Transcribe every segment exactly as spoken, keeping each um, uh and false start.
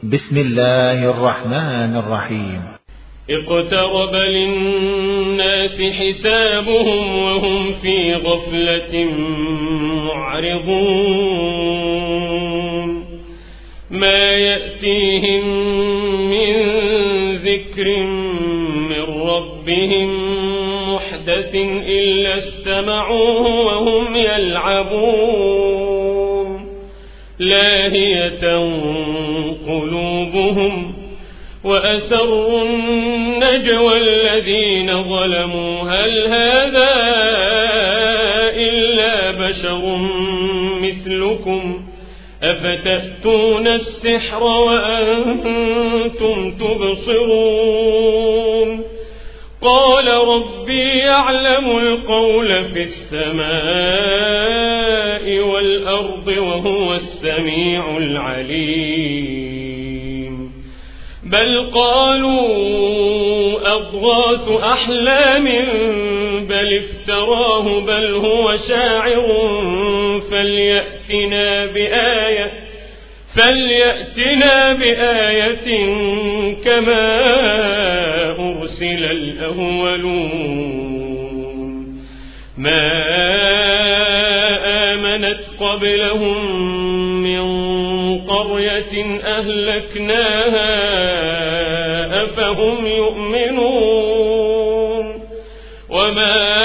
بسم الله الرحمن الرحيم. اقترب للناس حسابهم وهم في غفلة معرضون ما يأتيهم من ذكر من ربهم محدث إلا استمعوه وهم يلعبون لاهية قلوبهم وأسروا النجوى الذين ظلموا هل هذا إلا بشر مثلكم أفتأتون السحر وأنتم تبصرون قال ربي يعلم القول في السماء والأرض وهو السميع العليم بل قالوا أضغاث أحلام بل افتراه بل هو شاعر فليأتنا بآية فليأتنا بآية كما أرسل الأولون ما آمنت قبلهم من قرية أهلكناها أفهم يؤمنون وما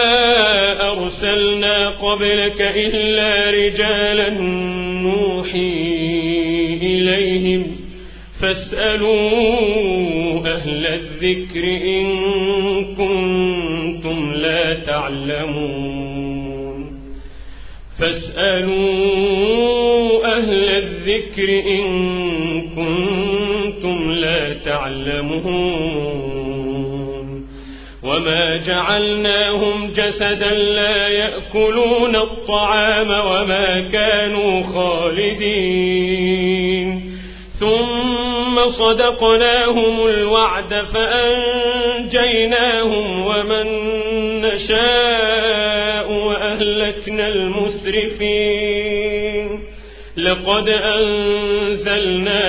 أرسلنا قبلك إلا رجالا نوحي إليهم فاسألوا أهل الذكر إن كنتم لا تعلمون فاسألوا أهل الذكر إن كنتم لا تعلمون وما جعلناهم جسدا لا يأكلون الطعام وما كانوا خالدين ثم صدقناهم الوعد فأنجيناهم ومن نشاء وأهلكنا المسرفين لقد أنزلنا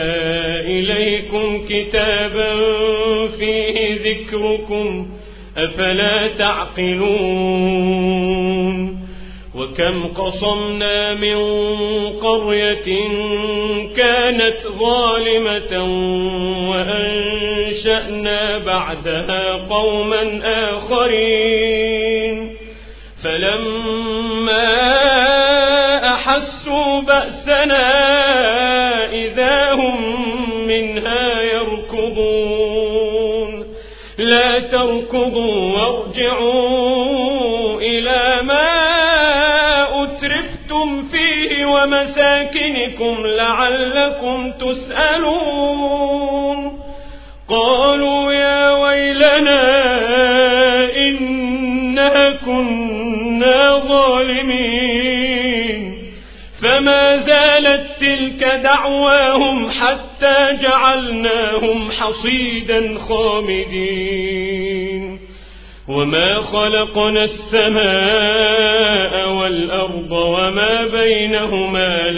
إليكم كتابا فيه ذكركم أفلا تعقلون وكم قصمنا من قرية كانت ظالمة وأنشأنا بعدها قوما آخرين فلما أحسوا بأسنا إذا هم منها يركضون لا تركضوا وارجعوا إلى ما أترفتم فيه ومساكنكم لعلكم تسألون قالوا يا ويلنا إنا كنا ظالمين فما زالت تلك دعواهم حتى جعلناهم حصيدا خامدين وما خلقنا السماء والأرض وما بينهما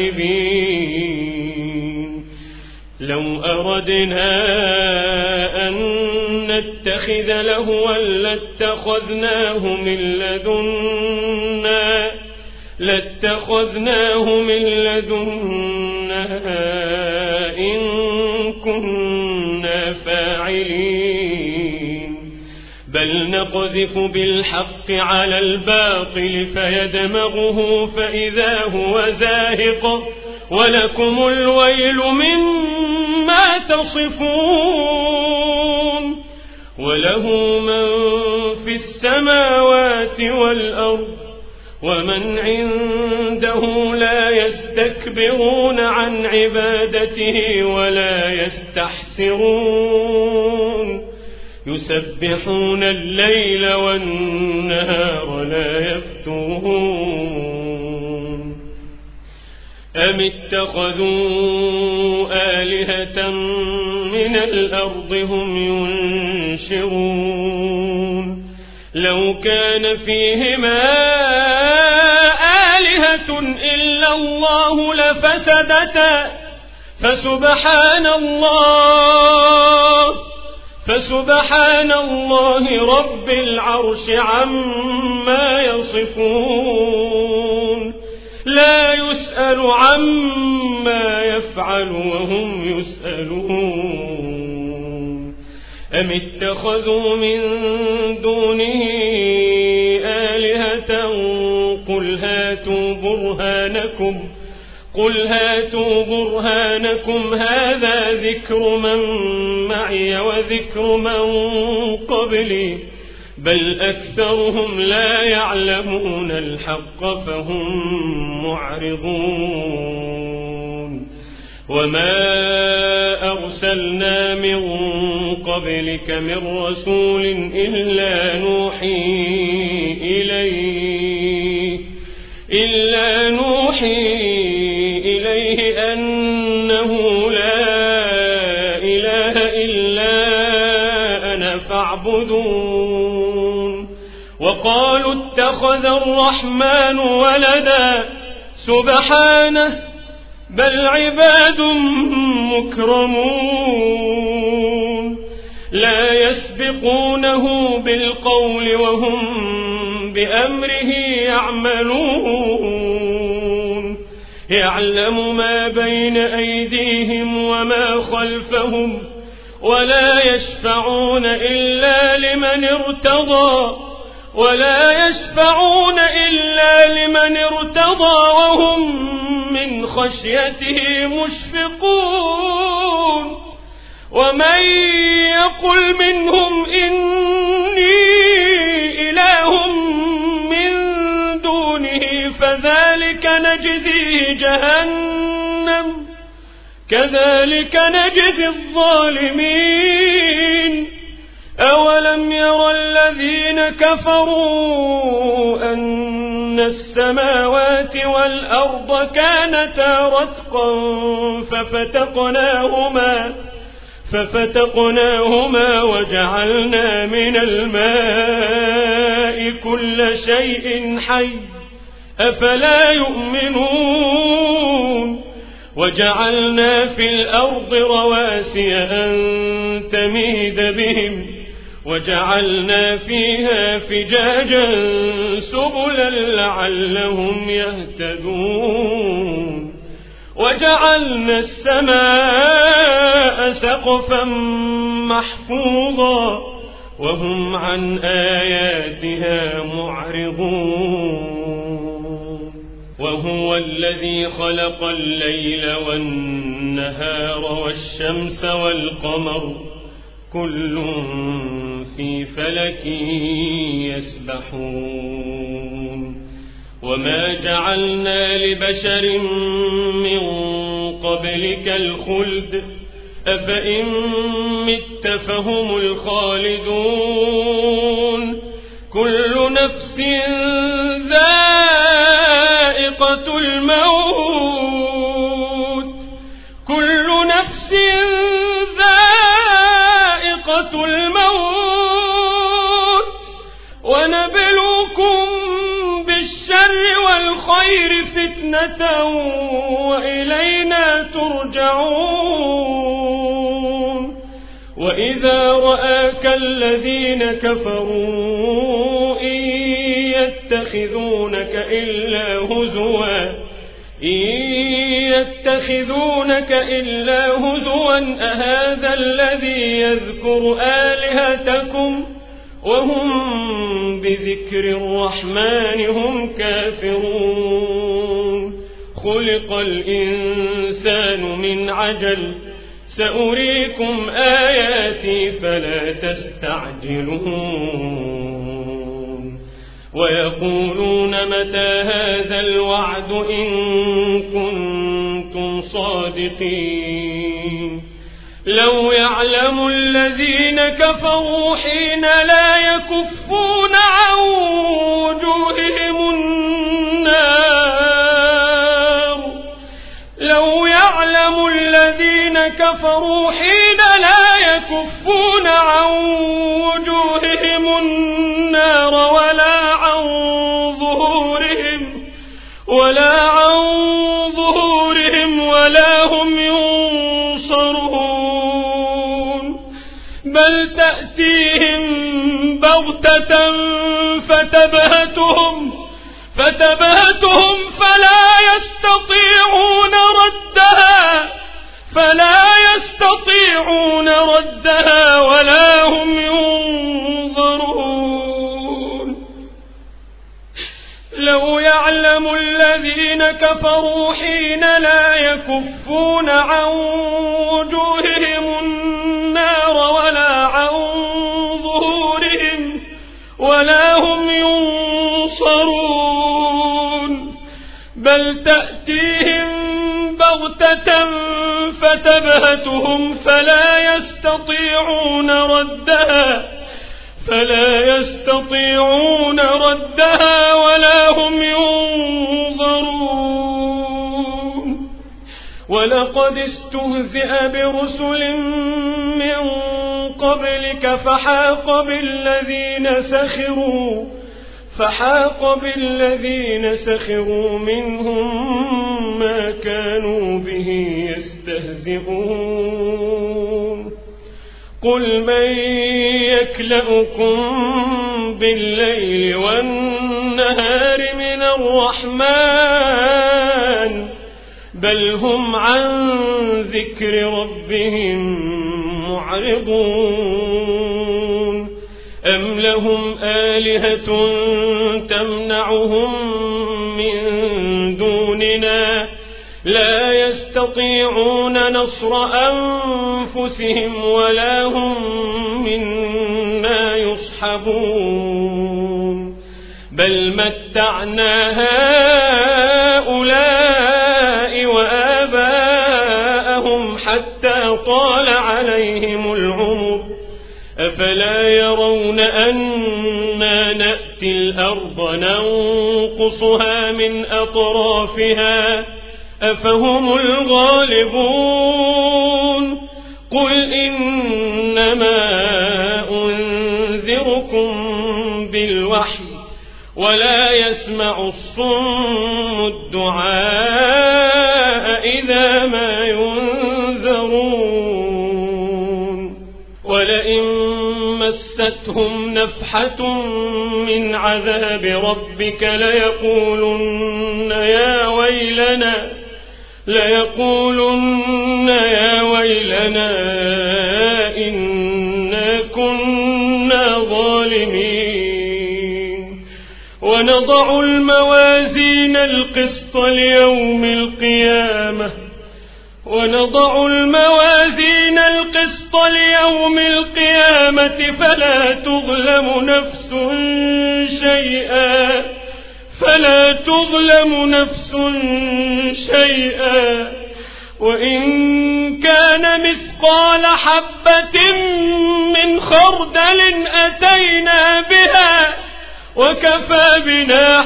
لاعبين لو أردنا أن نتخذ لهوا لاتخذناه من لدنا لاتخذناه من لدنا إن كنا فاعلين بل نقذف بالحق على الباطل فيدمغه فإذا هو زاهق ولكم الويل مما تصفون وله من في السماوات والأرض ومن عنده لا يستكبرون عن عبادته ولا يستحسرون يسبحون الليل والنهار لا يفترون أم اتخذوا آلهة من الأرض هم ينشرون لو كان فيهما آلهة إلا الله لفسدتا فسبحان الله فسبحان الله رب العرش عما يصفون لا يسأل عما يفعل وهم يسألون أم اتخذوا من دونه آلهة قل هاتوا برهانكم قل هاتوا برهانكم هذا ذكر من معي وذكر من قبلي بل أكثرهم لا يعلمون الحق فهم معرضون وما أرسلنا من قبلك من رسول إلا نوحي إليه إلا نوحي إليه أنه لا إله إلا أنا فاعبدون وقالوا اتخذ الرحمن ولدا سبحانه بل عباد مكرمون لا يسبقونه بالقول وهم بأمره يعملون يعلم ما بين أيديهم وما خلفهم ولا يشفعون إلا لمن ارتضى ولا يشفعون إلا لمن ارتضى وهم من خشيته مشفقون ومن يقل منهم إني إله من دونه فذلك نجزيه جهنم كذلك نجزي الظالمين أولم ير الذين كفروا أن السماوات والأرض كانتا رتقا ففتقناهما ففتقناهما وجعلنا من الماء كل شيء حي أفلا يؤمنون وجعلنا في الأرض رواسي أن تميد بهم وجعلنا فيها فجاجا سبلا لعلهم يهتدون وجعلنا السماء سقفا محفوظا وهم عن آياتها معرضون وهو الذي خلق الليل والنهار والشمس والقمر كل في فلك يسبحون وما جعلنا لبشر من قبلك الخلد أفإن مت فهم الخالدون كل نفس ذائقة الموت كل نفس ذائقة الموت ونبلوكم بالشر والخير فتنة وإلينا ترجعون وإذا رآك الذين كفروا إن يتخذونك إلا هزوا إن يتخذونك إلا هزوا أهذا الذي يذكر آلهتكم وهم بذكر الرحمن هم كافرون خلق الإنسان من عجل سأريكم آياتي فلا تستعجلون ويقولون متى هذا الوعد إن كنتم صادقين لو يعلم الذين كفروا حين لا يكفون عن وجوههم النار لو يعلم الذين كفروا حين لا يكفون عن وجوههم النار ولا عن ظهورهم ولا عن ظهورهم ولا هم ينظرون بل تأتيهم بغتة فتبهتهم فتبهتهم فلا يستطيعون ردها فلا يستطيعون ردها ولا هم ينظرون. لو يعلم الذين كفروا حين لا يكفون عن وجوههم النار ولا عن ظهورهم ولا هم ينصرون بل تأتيهم بغتة فتبهتهم فلا يستطيعون ردها فلا يستطيعون ردها ولا هم ينظرون. ولقد استهزئ برسل من قبلك فحاق بالذين سخروا فحاق بالذين سخروا منهم ما كانوا به يستهزئون. قل من يكلؤكم بالليل والنهار من الرحمن بل هم عن ذكر ربهم معرضون. أم لهم آلهة تمنعهم من دوننا لا يستطيعون نصر أنفسهم ولا هم منا يصحبون. بل متعنا هؤلاء وآباءهم حتى طال عليهم العمر أفلا يرون أنا نأتي الأرض ننقصها من أطرافها أفهم الغالبون. قل إنما أنذركم بالوحي ولا يسمع الصم الدعاء إذا ما ينذرون. ولئن مستهم نفحة من عذاب ربك ليقولن يا ويلنا ليقولن يا ويلنا إنا كنا ظالمين. ونضع الموازين القسط ليوم القيامة ونضع الموازين القسط ليوم القيامة فلا تظلم نفس شيئا فلا تظلم نفس شيئا وإن كان مثقال حبة من خردل أتينا بها وكفى بنا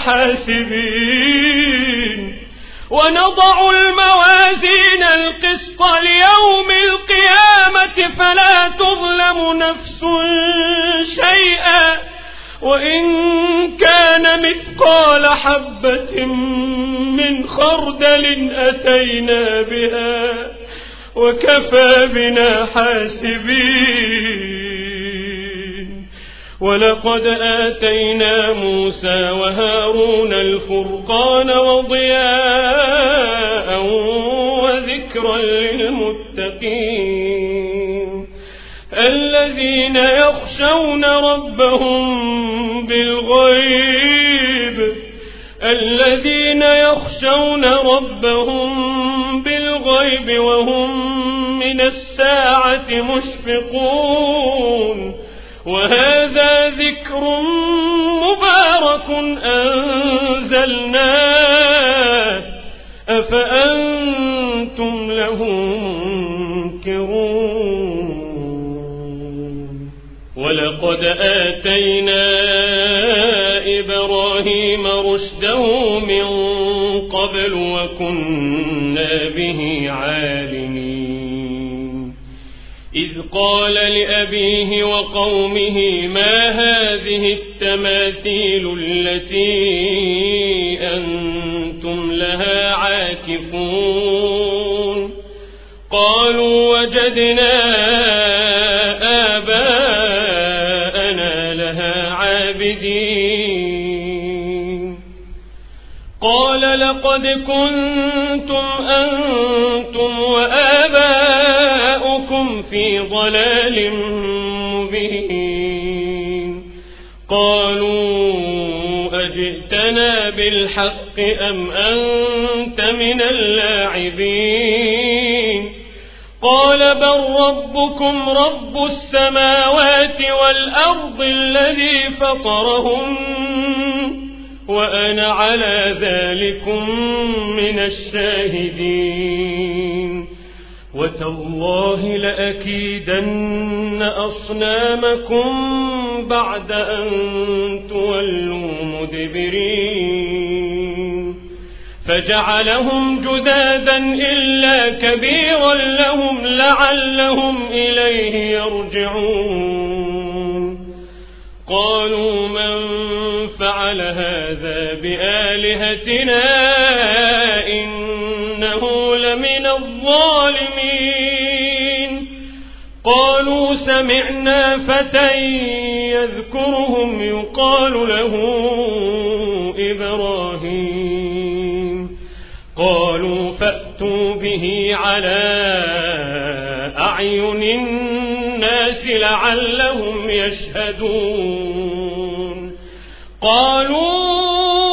حاسبين. ونضع الموازين القسط ليوم القيامة فلا تظلم نفس شيئا وإن كان مثقال حبة من خردل أتينا بها وكفى بنا حاسبين. ولقد آتينا موسى وهارون الفرقان وضياء وذكرا للمتقين الذين يخشون ربهم بالغيب الذين يخشون ربهم بالغيب وهم من الساعة مشفقون. وهذا ذكر مبارك أنزلناه أفأنتم له منكرون. ولقد آتينا إبراهيم رشده من قبل وكنا به عالمين. إذ قال لأبيه وقومه ما هذه التماثيل التي أنتم لها عاكفون. قالوا وجدنا آباءنا قال لقد كنتم أنتم وآباؤكم في ضلال مبين قالوا أجئتنا بالحق أم أنت من اللاعبين قال بل ربكم رب السماوات والأرض الذي فطرهم وأنا على ذلكم من الشاهدين وتالله لأكيدن أصنامكم بعد أن تولوا مدبرين فجعلهم جدادا إلا كبيرا لهم لعلهم إليه يرجعون قالوا من فعل هذا بآلهتنا إنه لمن الظالمين قالوا سمعنا فتى يذكرهم يقال له إبراهيم قالوا فأتوا به على أعين الناس لعلهم يشهدون قالوا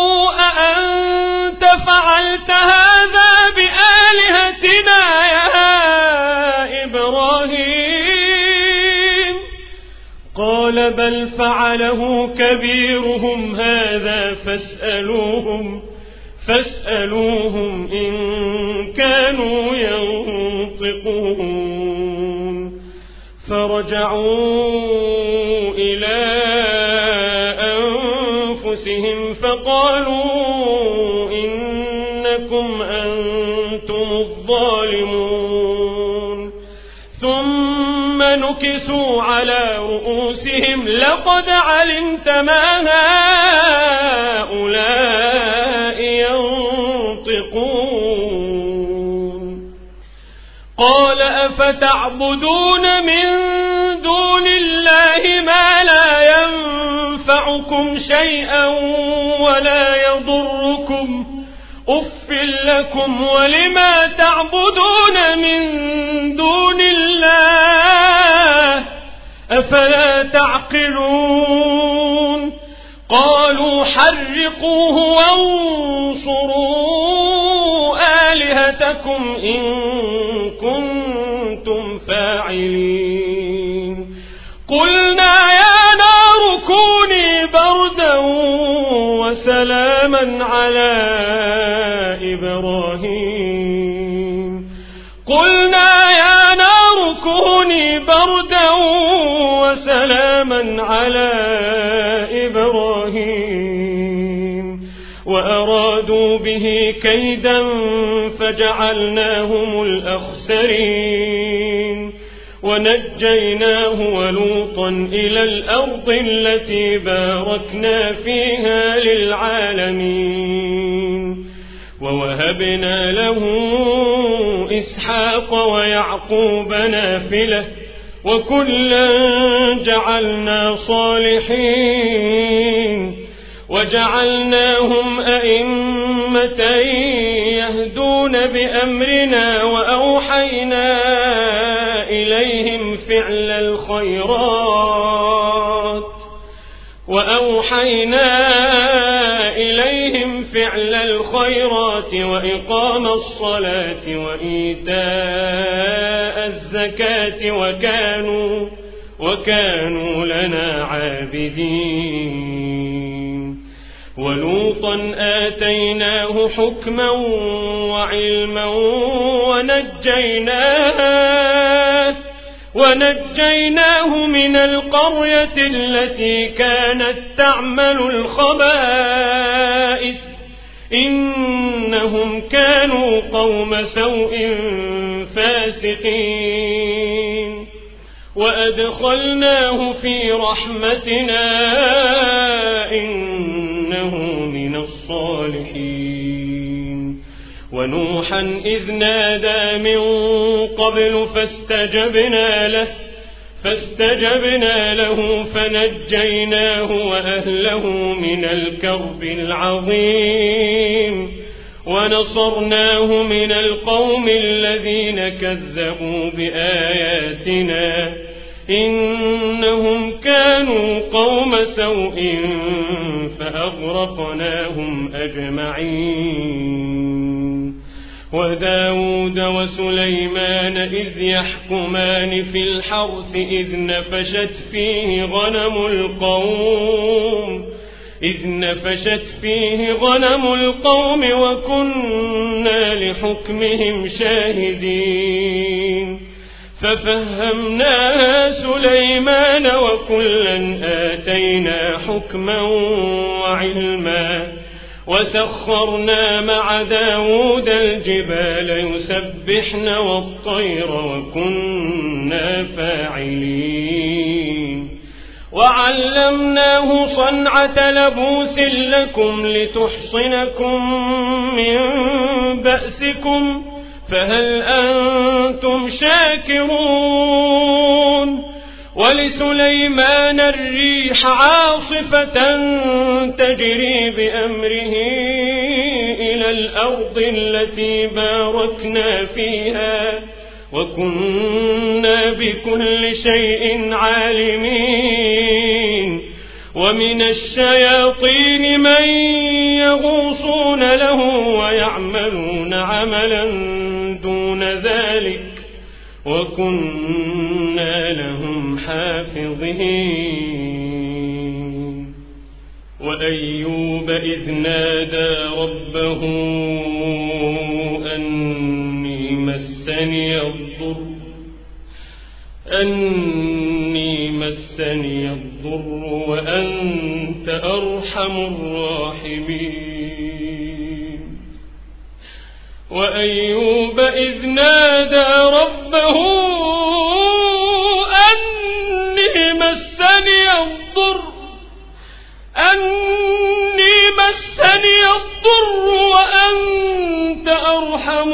أأنت فعلت هذا بآلهتنا يا إبراهيم قال بل فعله كبيرهم هذا فاسألوهم فاسألوهم إن كانوا ينطقون فرجعوا إلى أنفسهم فقالوا إنكم أنتم الظالمون ثم نكسوا على رؤوسهم لقد علمت ما هؤلاء ينطقون قال أفتعبدون من دون الله ما لا ينفعكم شيئا ولا يضركم أف لكم ولما تعبدون من دون الله أفلا تعقلون قالوا حرقوه وانصروا آلهتكم إن كنتم فاعلين قلنا يا نار كوني بردا وسلاما على إبراهيم قلنا يا نار كوني بردا وسلاما على إبراهيم وأرادوا به كيدا فجعلناهم الأخسرين ونجيناه ولوطا إلى الأرض التي باركنا فيها للعالمين ووهبنا له إسحاق ويعقوب نافلة وكلا جعلنا صالحين وجعلناهم أئمة يهدون بأمرنا وأوحينا إليهم فعل الخيرات وأوحينا إليهم فعل الخيرات وإقام الصلاة وإيتاء الزكاة وكانوا وكانوا لنا عابدين ولوطا آتيناه حكما وعلما ونجيناه ونجيناه من القرية التي كانت تعمل الخبائث إنهم كانوا قوم سوء فاسقين وأدخلناه في رحمتنا إنه من الصالحين ونوحا إذ نادى من قبل فاستجبنا له فاستجبنا له فنجيناه وأهله من الكرب العظيم ونصرناه من القوم الذين كذبوا بآياتنا إنهم كانوا قوم سوء فأغرقناهم أجمعين. وداود وسليمان إذ يحكمان في الحرث إذ نفشت فيه غنم القوم إذ نفشت فيه غنم القوم وكنا لحكمهم شاهدين. ففهمناها سليمان وكلا آتينا حكما وعلما وسخرنا مع داود الجبال يسبحن والطير وكنا فاعلين. وعلمناه صنعة لبوس لكم لتحصنكم من بأسكم فهل أنتم شاكرون. ولسليمان الريح عاصفة تجري بأمره إلى الأرض التي باركنا فيها وكنا بكل شيء عالمين. ومن الشياطين من يغوصون له ويعملون عملا دون ذلك وكنا لهم حافظين. وأيوب إذ نادى ربه أني مسني الضر أني مسني الضر وأنت أرحم الراحمين. وأيوب إذ نادى ربه أني مسني الضر أني مسني الضر وأنت أرحم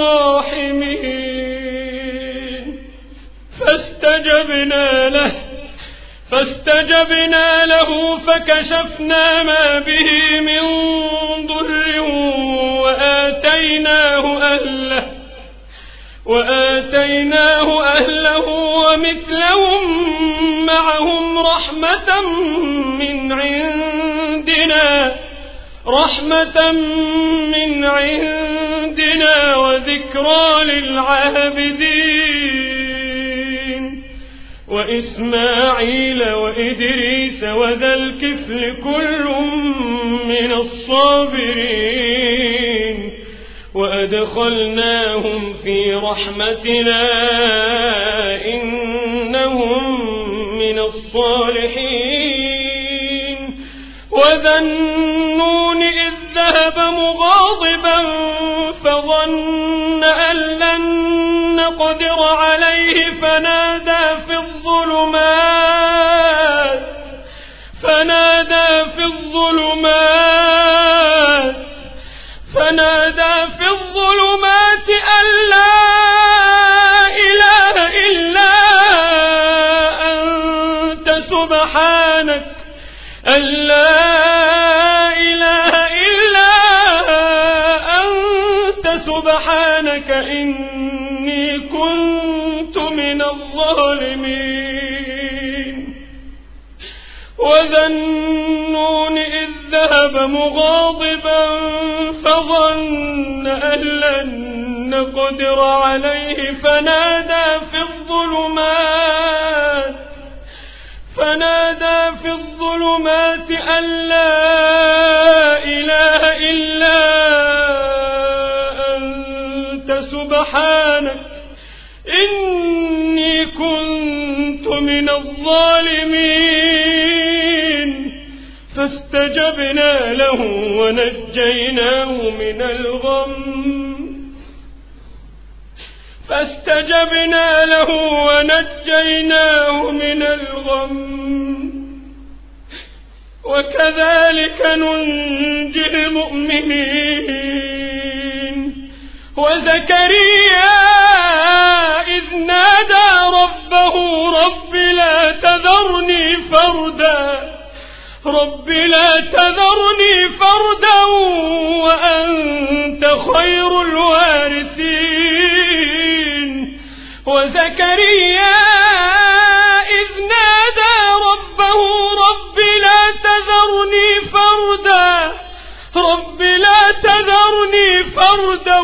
الراحمين. فاستجبنا له فاستجبنا له فكشفنا ما به من ضر وآتيناه أهله وآتيناه أهله ومثلهم معهم رحمة من عندنا رحمة من عندنا وذكرى للعابدين. وإسماعيل وإدريس وذا الكفل كل من الصابرين وأدخلناهم في رحمتنا إنهم من الصالحين. وذا النون إذ ذهب مغاضبا فظن أن لن نقدر عليه فنادى في الظلمات فنادى في الظلمات فنادى في الظلمات أن لا إله إلا أنت سبحانك أن لا إله إلا أنت سبحانك إني كنت من الظالمين. وذا النون إذ ذهب مغاضبا فظن أن لن نقدر عليه فنادى في الظلمات فنادى في الظلمات أن لا إله إلا أنت سبحانك إني كنت من الظالمين. فاستجبنا له ونجيناه من الغم فاستجبنا له ونجيناه من الغم وكذلك ننجي المؤمنين. وزكريا إذ نادى ربه رب لا تذرني فردا رب لا تذرني فردا وأنت خير الوارثين وزكريا إذ نادى ربه رب لا تذرني فردا رب لا تذرني فردا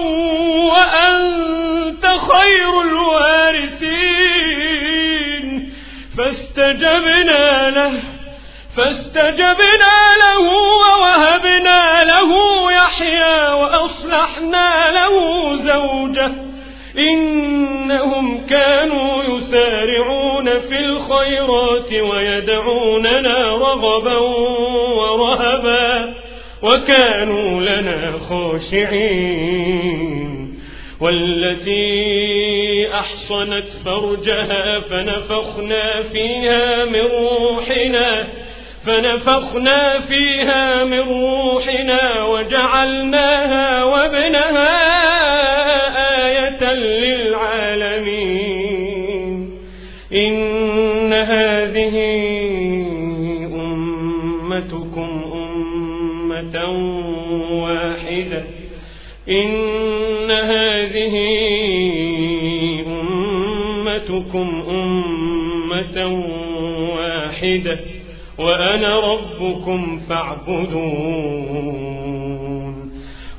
وأنت خير الوارثين فاستجبنا له فاستجبنا له ووهبنا له يحيى وأصلحنا له زوجه إنهم كانوا يسارعون في الخيرات ويدعوننا رغبا ورهبا وكانوا لنا خاشعين والتي أحصنت فرجها فنفخنا فيها من روحنا فنفخنا فيها من روحنا وجعلناها وابنها آية للعالمين إن هذه أمتكم أمة واحدة إن هذه أمتكم أمة واحدة وأنا ربكم فاعبدون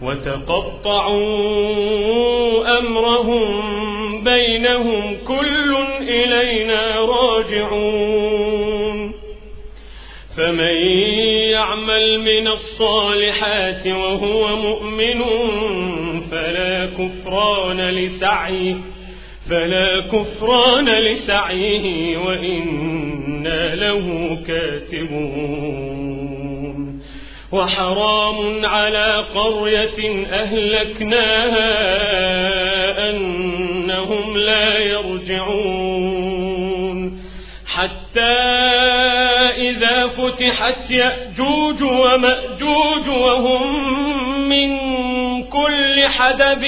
وتقطعوا أمرهم بينهم كل إلينا راجعون فمن يعمل من الصالحات وهو مؤمن فلا كفران لسعيه فلا كفران لسعيه وإنا له كاتبون وحرام على قرية أهلكناها أنهم لا يرجعون حتى إذا فتحت يأجوج ومأجوج وهم من كل حدب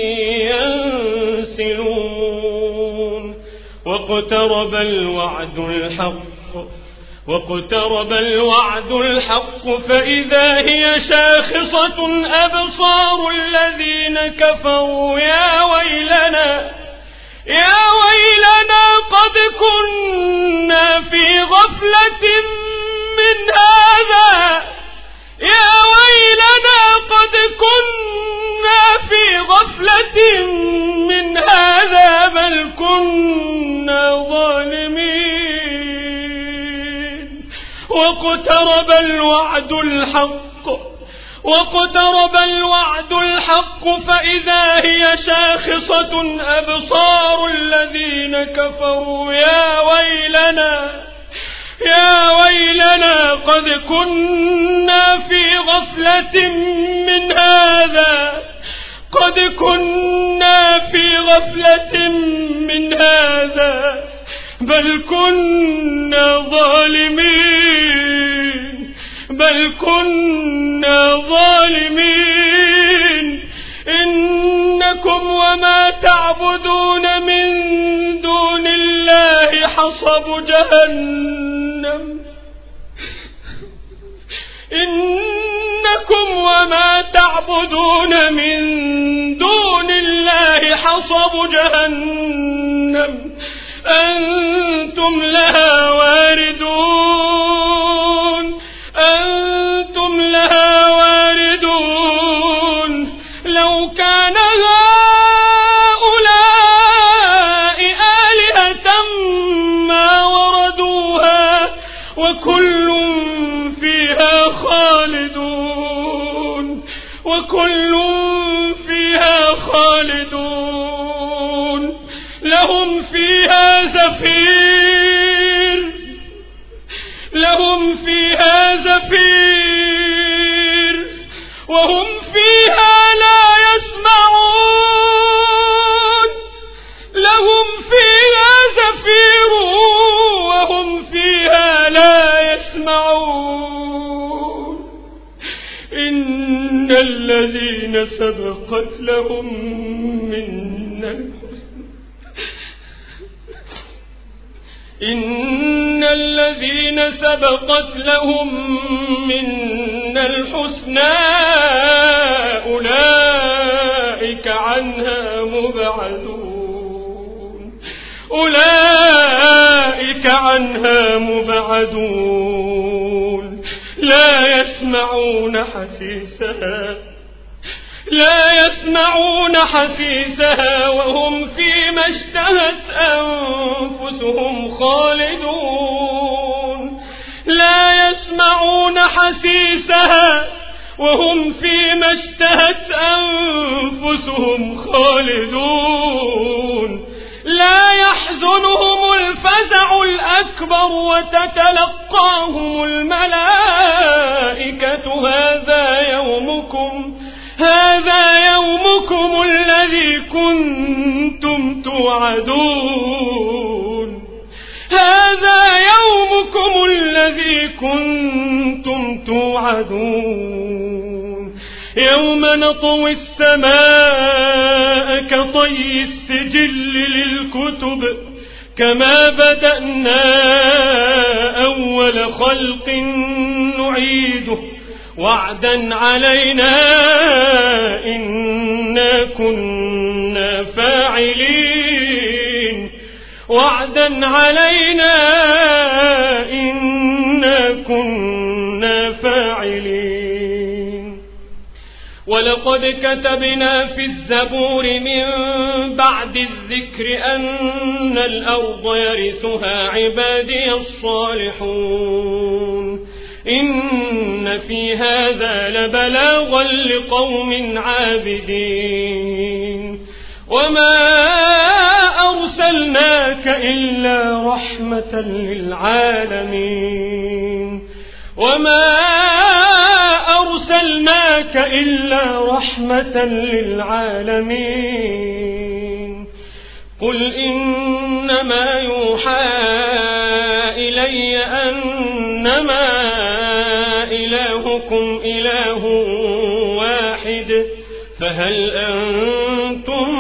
ينسلون واقترب الوعد الحق واقترب الوعد الحق فإذا هي شاخصة أبصار الذين كفروا يا ويلنا يا ويلنا قد كنا في غفلة من هذا يا ويلنا قد كنا في غفلة من هذا بل كنا ظالمين واقترب الوعد الحق واقترب الوعد الحق فإذا هي شاخصة أبصار الذين كفروا يا ويلنا يا ويلنا قد كنا في غفلة من هذا قد كنا في غفلة من هذا بل كنا ظالمين بل كنا ظالمين إنكم وما تعبدون من دون الله حصب جهنم إنكم وما تعبدون من دون الله حصب جهنم أنتم لها واردون أنتم لها واردون لو كان هؤلاء آلهة ما وردوها وكل فيها خالدون وكل فيها خالدون لهم فيها زفير لهم فيها زفير وهم فيها لا يسمعون لهم فيها زفير وهم فيها لا يسمعون إن الذين الذين سبقت لهم منا الحسنى إن الذين سبقت لهم منا الحسنى أولئك عنها مبعدون أولئك عنها مبعدون لا يسمعون حسيسها لا يسمعون حسيسها وهم فيما اشتهت أنفسهم خالدون لا يسمعون حسيسها وهم فيما اشتهت أنفسهم خالدون لا يحزنهم الفزع الأكبر وتتلقاهم الملائكة هذا يومكم هذا يومكم الذي كنتم توعدون هذا يومكم الذي كنتم توعدون يوم نطوي السماء كطي السجل للكتب كما بدأنا أول خلق نعيده وعدا علينا إنا كنا فاعلين وعدا علينا إنا كنا فاعلين ولقد كتبنا في الزبور من بعد الذكر أن الأرض يرثها عبادي الصالحون إن في هذا لبلاغا لقوم عابدين وما أرسلناك إلا رحمة للعالمين وما أرسلناك إلا رحمة للعالمين قل إنما يوحى إلي أنما إلهكم إله واحد فهل أنتم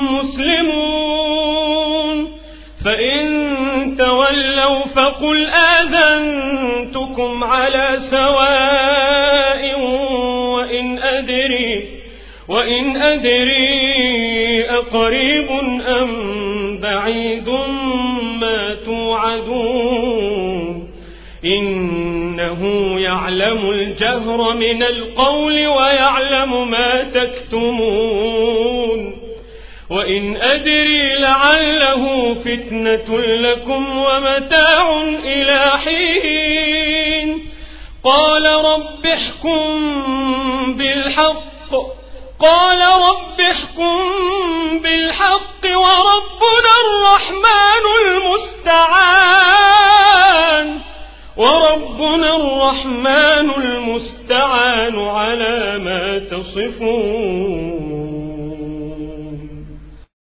مسلمون فإن تولوا فقل آذنتكم على سواء وإن أدري وإن أدري أقريب أم بعيد ما توعدون إنه يعلم الجهر من القول ويعلم ما تكتمون وإن أدري لعله فتنة لكم ومتاع إلى حين قال رب احكم بالحق قال رب احكم بالحق وربنا الرحمن المستعان وربنا الرحمن المستعان على ما تصفون.